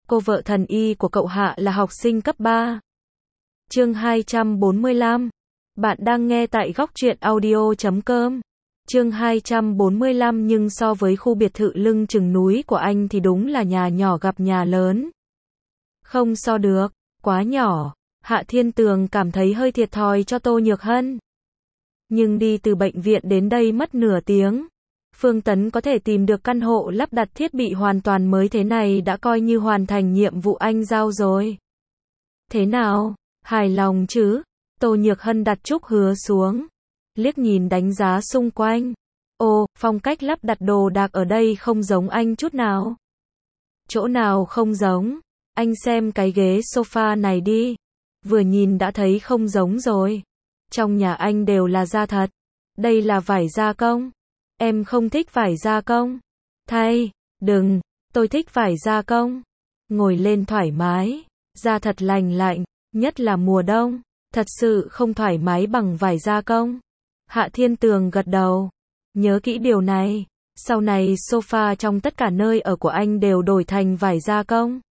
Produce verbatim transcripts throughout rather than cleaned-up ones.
Cô vợ thần y của cậu Hạ là học sinh cấp ba. Chương hai trăm bốn mươi lăm. Bạn đang nghe tại góc truyện audio chấm com. Chương hai trăm bốn mươi lăm. Nhưng so với khu biệt thự lưng chừng núi của anh thì đúng là nhà nhỏ gặp nhà lớn. Không so được, quá nhỏ. Hạ Thiên Tường cảm thấy hơi thiệt thòi cho Tô Nhược Hân. Nhưng đi từ bệnh viện đến đây mất nửa tiếng. Phương Tấn có thể tìm được căn hộ lắp đặt thiết bị hoàn toàn mới thế này đã coi như hoàn thành nhiệm vụ anh giao rồi. Thế nào? Hài lòng chứ? Tô Nhược Hân đặt Trúc Hứa xuống. Liếc nhìn đánh giá xung quanh. Ồ, phong cách lắp đặt đồ đạc ở đây không giống anh chút nào. Chỗ nào không giống? Anh xem cái ghế sofa này đi. Vừa nhìn đã thấy không giống rồi. Trong nhà anh đều là da thật. Đây là vải gia công. Em không thích vải gia công. Thay, đừng, tôi thích vải gia công. Ngồi lên thoải mái, da thật lành lạnh, nhất là mùa đông, thật sự không thoải mái bằng vải gia công. Hạ Thiên Tường gật đầu. Nhớ kỹ điều này, sau này sofa trong tất cả nơi ở của anh đều đổi thành vải gia công.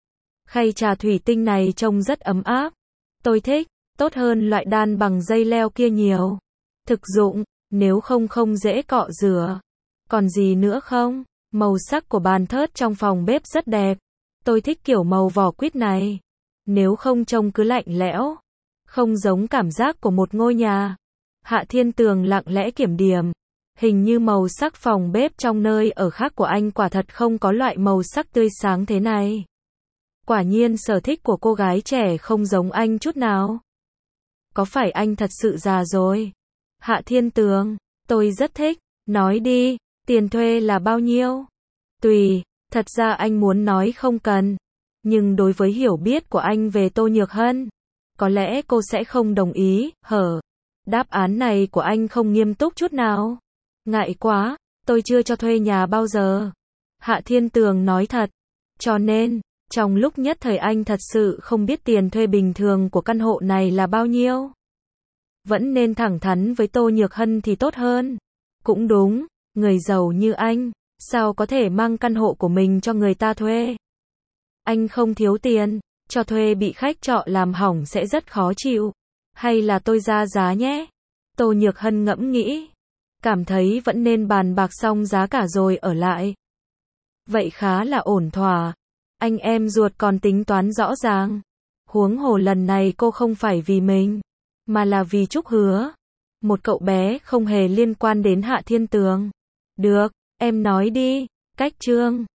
Khay trà thủy tinh này trông rất ấm áp. Tôi thích, tốt hơn loại đan bằng dây leo kia nhiều. Thực dụng, nếu không không dễ cọ rửa. Còn gì nữa không? Màu sắc của bàn thớt trong phòng bếp rất đẹp. Tôi thích kiểu màu vỏ quýt này. Nếu không trông cứ lạnh lẽo. Không giống cảm giác của một ngôi nhà. Hạ Thiên Tường lặng lẽ kiểm điểm. Hình như màu sắc phòng bếp trong nơi ở khác của anh quả thật không có loại màu sắc tươi sáng thế này. Quả nhiên sở thích của cô gái trẻ không giống anh chút nào. Có phải anh thật sự già rồi? Hạ Thiên Tường, tôi rất thích. Nói đi, tiền thuê là bao nhiêu? Tùy, thật ra anh muốn nói không cần. Nhưng đối với hiểu biết của anh về Tô Nhược Hân, có lẽ cô sẽ không đồng ý, hở. Đáp án này của anh không nghiêm túc chút nào. Ngại quá, tôi chưa cho thuê nhà bao giờ. Hạ Thiên Tường nói thật. Cho nên, trong lúc nhất thời anh thật sự không biết tiền thuê bình thường của căn hộ này là bao nhiêu. Vẫn nên thẳng thắn với Tô Nhược Hân thì tốt hơn. Cũng đúng, người giàu như anh, sao có thể mang căn hộ của mình cho người ta thuê? Anh không thiếu tiền, cho thuê bị khách trọ làm hỏng sẽ rất khó chịu. Hay là tôi ra giá nhé? Tô Nhược Hân ngẫm nghĩ. Cảm thấy vẫn nên bàn bạc xong giá cả rồi ở lại. Vậy khá là ổn thỏa. Anh em ruột còn tính toán rõ ràng. Huống hồ lần này cô không phải vì mình, mà là vì Trúc Hứa. Một cậu bé không hề liên quan đến Hạ Thiên Tường. Được, em nói đi. Cách Trương.